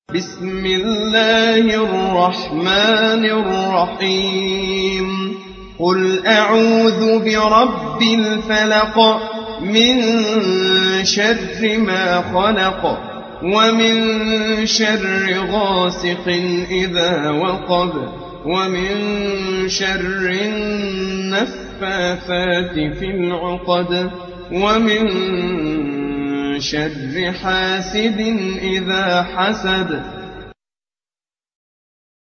بسم الله الرحمن الرحيم قل أعوذ برب الفلق من شر ما خلق ومن شر غاسق إذا وقب ومن شر النفاثات في العقد ومن شر حاسد إذا حسد